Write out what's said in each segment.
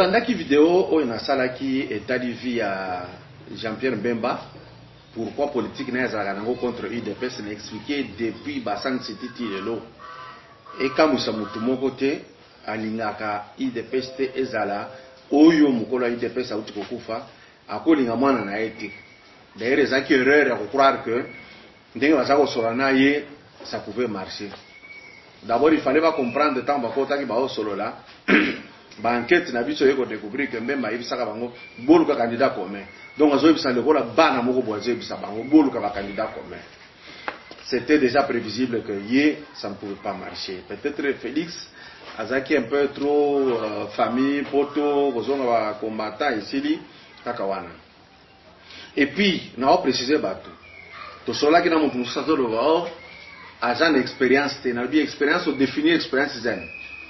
Tolandaki vidéo oyo na salaki etali via Jean-Pierre Mbemba pourquoi politique na ezalaka nango contre UDPS na expliquer depuis basang sititi lelo et kamusa mutu moko te alingaka UDPS te ezala oyo mukolo UDPS auti kokufa akolinga mwana na ete d'ailleurs ezaki erreur ya croire que ndenge baza kosola na ye ça pouvait marcher. D'abord il fallait pas comprendre tant bakota ki ba osolola ba enquête na biso yeko découvrir que Mbemba yebisaka bango boluka candidat commun. Donc azo yebisa lekola bana moko boazo yebisa bango boluka ba candidat commun. C'était déjà prévisible que ça ne pouvait pas marcher. Peut-être Félix azaki un peu trop famille poto kozonga ba combattant ici kakawana. Et puis na préciser bato to sola ki na mutu musato lo ba agent expérience te na bi expérience ou définir expérience zen.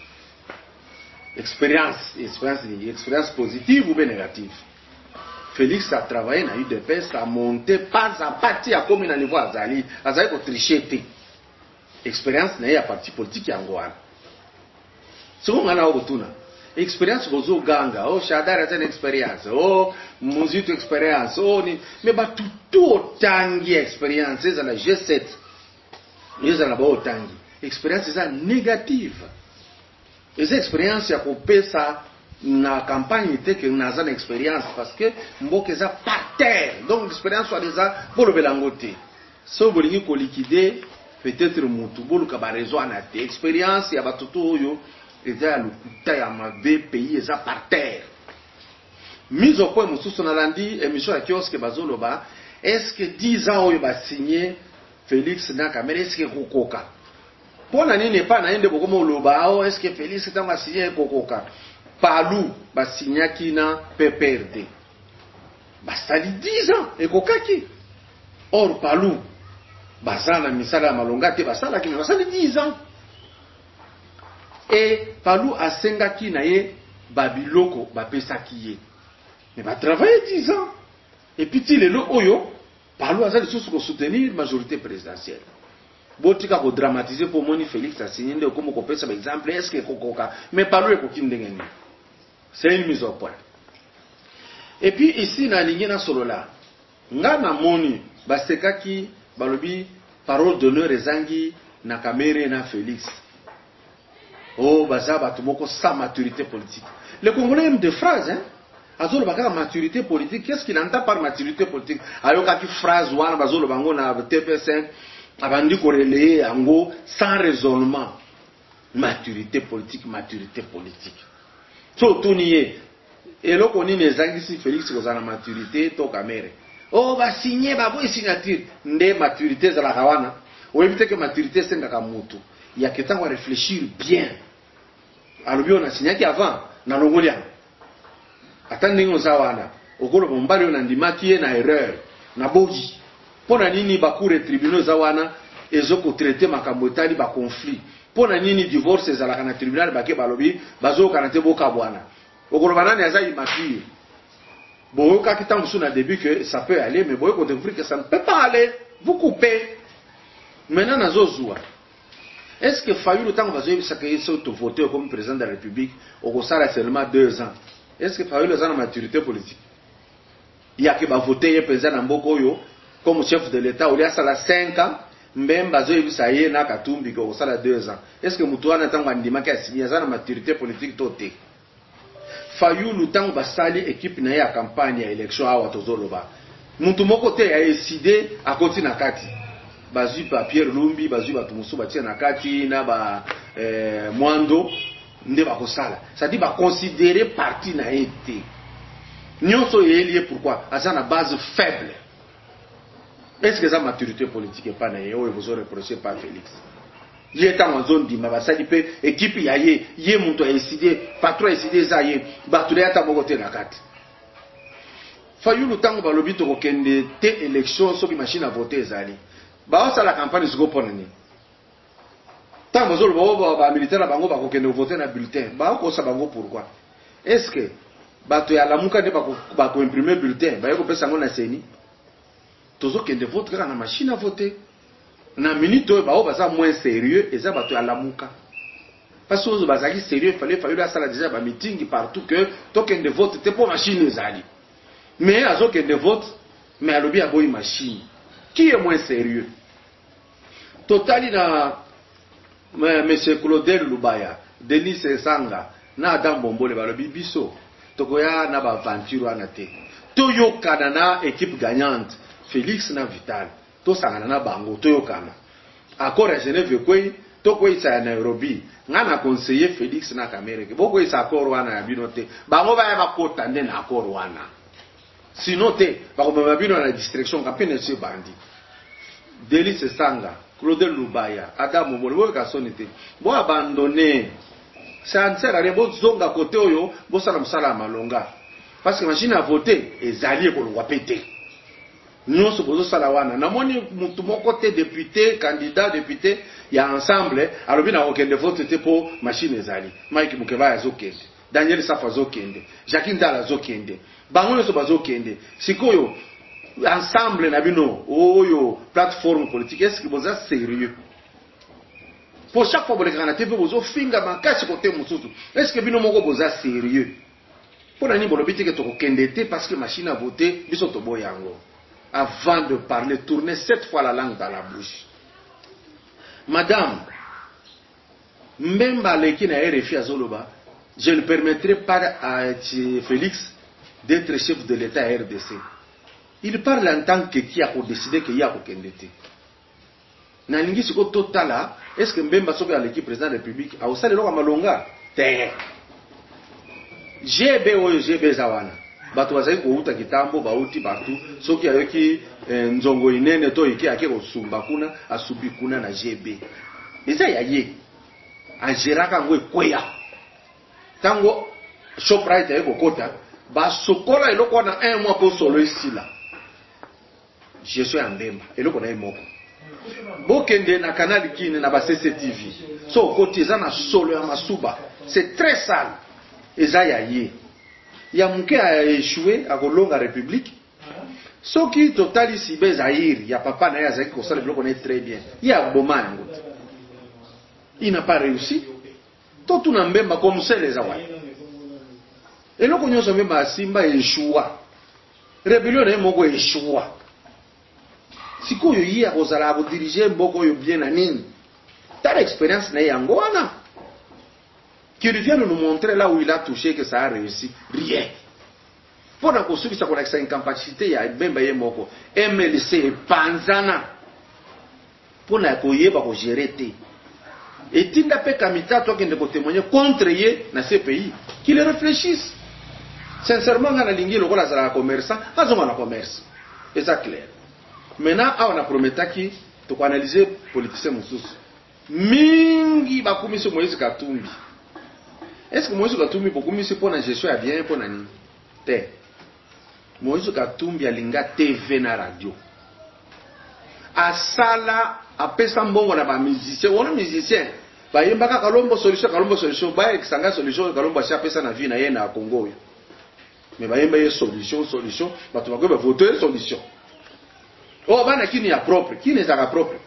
Expérience positive ou bien négative. Félix a travaillé dans l'UDPS, a monté pas à partie à comme dans le niveau Azali ko tricher. Expérience na ya parti politique yangoana. Souvent on a obtuna. Expérience gozo ganga, Shadara a une expérience, Muzito expérience, ni mais ba tout tangi expérience c'est la G7. Ils ont ba tangi. Expérience c'est négative. Et cette expérience ya kopesa na campagne était que na une expérience parce que mboke za par terre donc l'expérience soit déjà pour le belangote so bolingi ko liquider peut-être mutu boluka ba raison na te expérience ya batutu oyo eza lukuta ya mabe pays eza par terre mise au point mususu na landi émission ya kiosque bazoloba est-ce que 10 ans oyo ba signé Félix na Kamere est-ce que kokoka pour nani n'est pas naende bokomo loba est-ce que Félix tanga signé kokoka Palou ba signaki na PPRD ba sali 10 ans et kokaki or Palou bazana misala malonga te basala ki ba sali 10 ans et Palou asengaki na ye babiloko ba pesaki ye mais ba travailler 10 ans et puis ti lelo oyo Palou azali sous ko soutenir majorité présidentielle. Botika ko dramatiser pour moni Félix a signé de comme ko pesa par exemple est-ce que kokoka mais Palou e kokindengeni. C'est une mise au point. Et puis ici na lingi na solola nga na moni basekaki balobi parole d'honneur ezangi na Kamere na Félix. Oh baza batu moko sans maturité politique. Les Congolais aiment des phrases hein. Azolo baka maturité politique, qu'est-ce qu'il entend par maturité politique? Ayoka ki phrase wana bazolo bango na TP5 abandi ko relayer yango sans raisonnement. Maturité politique. So tuniye eloko nini ezangisi Félix kozana maturité to Kamere. Oh ba signer ba boy signature nde maturité za la kawana. Oebite que maturité sengaka mutu. Ya ketango réfléchir bien. Alobi on a signé avant na longolia. Attendez nous awana. Okolo bombali on andimaki ye na erreur na bogi. Pona nini ba cour et tribunaux zawana ezoko traiter makambo etali ba conflit. Pona nini divorce ezalaka na tribunal bake balobi bazoka na te boka bwana. Okolo banani azayi mature. Boyoka kitango sous na début que ça peut aller mais boyoko découvrir que ça ne peut pas aller. Vous coupez. Maintenant nazozua. Est-ce que Fayulu tango bazoyi sakaye sauto voter comme président de la République au sala seulement 2 ans? Est-ce que Fayulu a une maturité politique? Il y a que va voter président na mboko yo comme chef de l'État ou il y a sala 5 ans. Mbemba zo yebisa ye na Katumbi ko sala 2 ans. Est-ce que mutu wana tango andima ka signer za na maturité politique toté? Fayulu tango basali équipe na ya campagne ya élection awa tozoloba. Mutu moko te ya décidé à continuer na kati. Bazui pa Pierre Lumbi, bazui ba tumusu ba tia na kati na ba Mwando nde ba kosala. Ça dit ba considérer parti na été. Nyonso yelié pourquoi? Asa na base faible. Est-ce que ça maturité politique est pas na yo et vous aurez reproché par Félix? Il est en zone di mabasali pe équipe ya ye muntu a décidé patron a décidé za ye batule ata bokote na kati. Fayulu tango balobi to kokende te élection soki machine à voter ezali. Ba osala campagne ziko pona ni. Tango zolo ba militaire bango ba kokende voter na bulletin. Ba ko sa bango pourquoi? Est-ce que bato ya lamuka de ba ko imprimer bulletin, ba yoko pesa ngo na seni? Tozo kende vote kaka na machine à voter. Na minute ba o baza moins sérieux eza bato ya lamuka. Parce que vous avez sérieux, il fallait ça déjà un meeting partout que token de vote était pour machine les alliés. Mais à token de vote, mais à l'objet à boy machine. Qui est moins sérieux? Totali na M. Claudel Lubaya, Denis Sanga, na Adam Bombole balobi biso. Tokoya na ba aventure anate. Toyokana na équipe gagnante, Félix na Vital. To sangana na bango toyokana. Accord à Genève kwei toko isa Nairobi. Ngana conseiller Félix na Kamereke. Boko isa accord wana ya binote. Bango ba ya bakota nde na accord wana. Sinon te bakoma bino na distraction campagne sur bandi. Delis Sanga, Claude Lubaya, Adam Mombole bo ka sonite. Bo abandonner. Ça ne sert à rien bo zonga côté oyo bo sala msala malonga. Parce que machine à voter ezali ko lwa pété. Nous sommes sala wana. Na moni mutu moko te député, candidat député ya ensemble alors bien aucun de vote te pour machine ezali. Mike Mukeba azokende. Daniel Safa azokende. Jacques Ndala azokende. Bango so bazokende. Sikoyo ensemble na bino oyo plateforme politique est-ce que vous êtes sérieux? Pour chaque fois que vous avez vous finga makasi côté mususu. Est-ce que bino moko vous êtes sérieux? Pour nani bolobiti que to kendete parce que machine à voter biso to boyango. Avant de parler, tournez 7 fois la langue dans la bouche. Madame, même à l'équipe na RFI Azoloba, je ne permettrai pas à Félix d'être chef de l'État RDC. Il parle en tant que qui a décidé qu'il y a aucun dété. Nalingi siko totala, est-ce que Mbemba soki à l'équipe président de la République a aussi le malonga? Terre. GB oyo GB zawana. Bato bazali ko uta kitambo bauti partout. Soki ayoki nzongo inene to iki ake ko sumba kuna asubi kuna na GB. Eza yaye. Ajeraka ngwe kweya. Tango Shoprite ayeko kota ba sokola eloko na 1 mois pour solo ici là. Je suis en Mbemba. Eloko na emoko. Bokende na canal kine na ba CCTV. So kotiza na solo ya masuba. C'est très sale. Eza yaye. Ya muke a échoué à Kolonga République. Ce qui totali sibe Zahir, ya papa na ya zaki ko sala biloko connaît très bien. Ya boma yango. Il n'a pas réussi. Tout na Mbemba comme ça les awai. Et loko nyoso Mbemba simba échoua. Rébellion na moko échoua. Sikoyo yi ya kozala ko diriger mboko yo bien na nini. Ta expérience na yango wana. Qui vient nous montrer là où il a touché que ça a réussi. Rien. Pour la construire, ça a une capacité, il y a un moko. MLC et Panzana. Pour la coyer, pour gérer. Et Tinda pe Kamita, toi qui ne peux témoigner contre eux dans ces pays, qu'ils réfléchissent. Sincèrement, on a l'ingé le rôle à la commerçant, à la commerce. Et ça clair. Maintenant, on a promis qui, tu peux analyser politicien moussous. Mingi bakumi sur Moïse Katumbi. Est-ce que Moïse Katumbi pour commis pour la gestion à bien pour nani? Te. Moïse Katumbi a linga TV na radio. A sala a pesa mbongo na ba musicien, on musicien. Ba yembaka kalombo solution, ba exanga solution kalombo cha pesa na vie na ye na Congo. Mais ba yemba ye solution, ba tu va voter solution. Oh bana kini ya propre, kini za propre.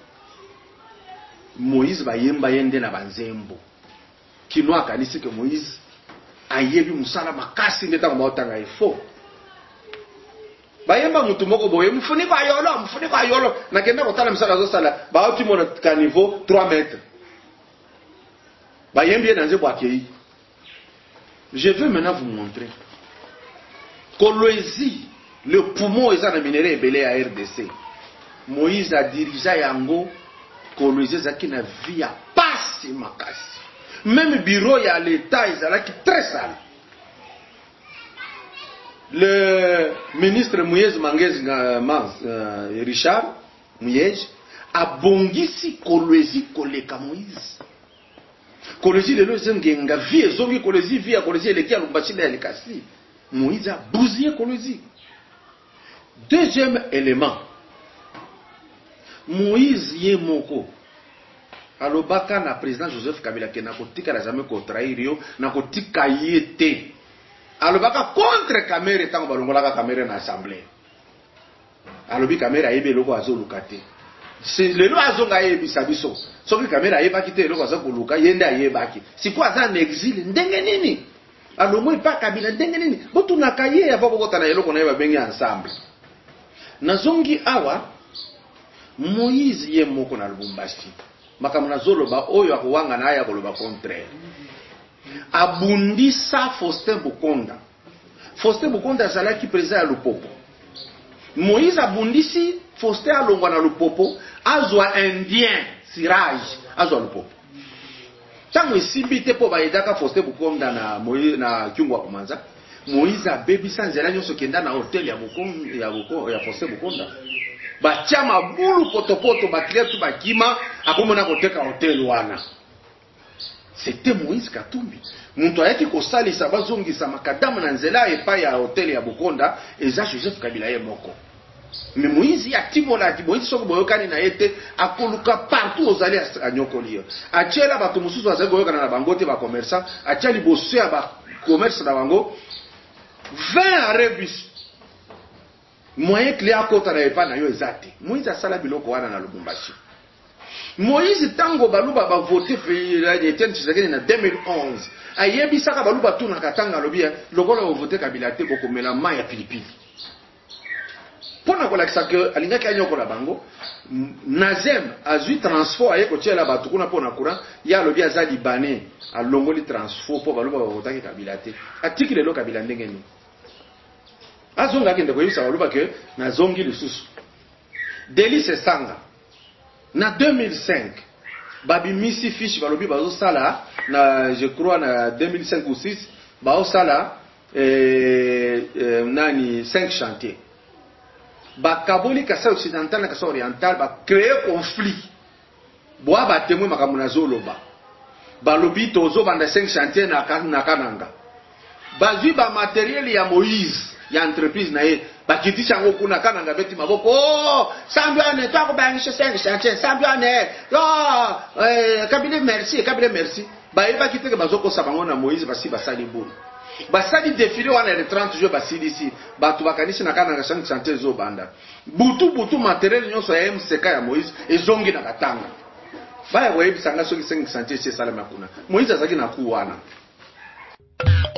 Moïse ba yemba yende na banzembo. Kino akanisi que Moïse ayebi musala makasi ndeta maotanga ifo. Bayemba mutu moko boye mfuniko ayolo na kenda kotala musala zo sala ba oti mona caniveau 3 mètres. Bayembi na nzebo akei. Je veux maintenant vous montrer Kolwezi, le poumon est un minerai belé à RDC. Moïse a dirigé yango Kolwezi zaki na via pasi makasi. Même bureau, il y a l'État, ils sont très sale. Le ministre Mouyez Richard Mouyez a bongisi Kolwezi koleka Moïse. Kolwezi le zengenga vie zongi Kolwezi vie Kolwezi eleki ya lumbashi na elekasi. Moïse a bousillé Kolwezi. Deuxième élément. Moïse yemoko. Alobaka na président Joseph Kabila ke na kotika la jamais contraire yo na kotika yete. Alobaka contre Kamere tango balongola ka Kamere na assemblée. Alobi Kamere ayebe loko azoluka te. c'est le loi azonga yebisa biso soki kamera yebaki te eloko aza koluka yende ayebaki siko aza en exil ndenge nini alongo epa Kabila ndenge nini botunaka ye ava bokota na eloko na ye babengi ensemble nazongi awa Moïse ye moko na Lubumbashi makambo nazoloba oyo akowanga na aya koloba contraire abundisa Faustin Bukonda azalaki président ya Lupopo Moïse abundisi Faustin alongwa na Lupopo azwa indien Siraj azwa Lupopo tango esimbi te po bayedaka Faustin Bukonda na Moïse na Kyungwa Kumanza Moïse abebisa nzela nyonso kenda na hotel ya Faustin Bukonda batia mabulu potopoto bakletu bakima akomona koteka hotel wana. C'était Moïse Katumbi. Muntu ayaki kosalisa bazongisa makadamu na nzela epa ya hotel ya Bukonda eza Joseph Kabila ye moko. Mais Moïse ya timola ki Moïse soko boyokani na yete akoluka partout ozali anyokoli. Atiela bato mususu azago yokana na bango te ba commerçant, atiali bosse ya ba commerce na bango 20 arabis. Moyen clé akota na epa na yo ezate. Moïse asala biloko wana na Lubumbashi. Moïse tango baluba ba voté Etienne Tshisekedi na 2011 ayebisaka baluba tuna katanga lobia lokola o voté Kabila te bokomela mai ya pilipili pona kolakisa ke alingaki anyokola bango Nazem azui transport aye kotiela batu kuna pona courant ya lobia za libanais alongoli transport po baluba ba votaki Kabila te atiki lelo Kabila ndenge ni azonga kende koyisa baluba ke nazongi lisusu Delice Sanga na 2005 babi misi fiche balobi bazo sala na je crois na 2005 ou 6 bazo sala nani 5 chantiers ba kaboli kasa occidental na kasa oriental ba créer conflit boa ba témoin makambo na zoloba balobi tozo banda 5 chantiers na kananga bazui ba matériel ya Moïse ya entreprise na ye bakitisha ngo kuna kananga beti maboko sambiane toi ko bangisha 5 chantiers sambiane Kabila merci ba yeba kiteke bazoko sabango na Moïse basi basali bulu basali défilé wana le 30 jours basili ici batu bakanisi na kananga 5 chantiers zo banda butu matériel nyonso ya MCK ya Moïse ezongi na katanga baya webisanga soki 5 chantiers chez salama kuna Moïse azaki na ku wana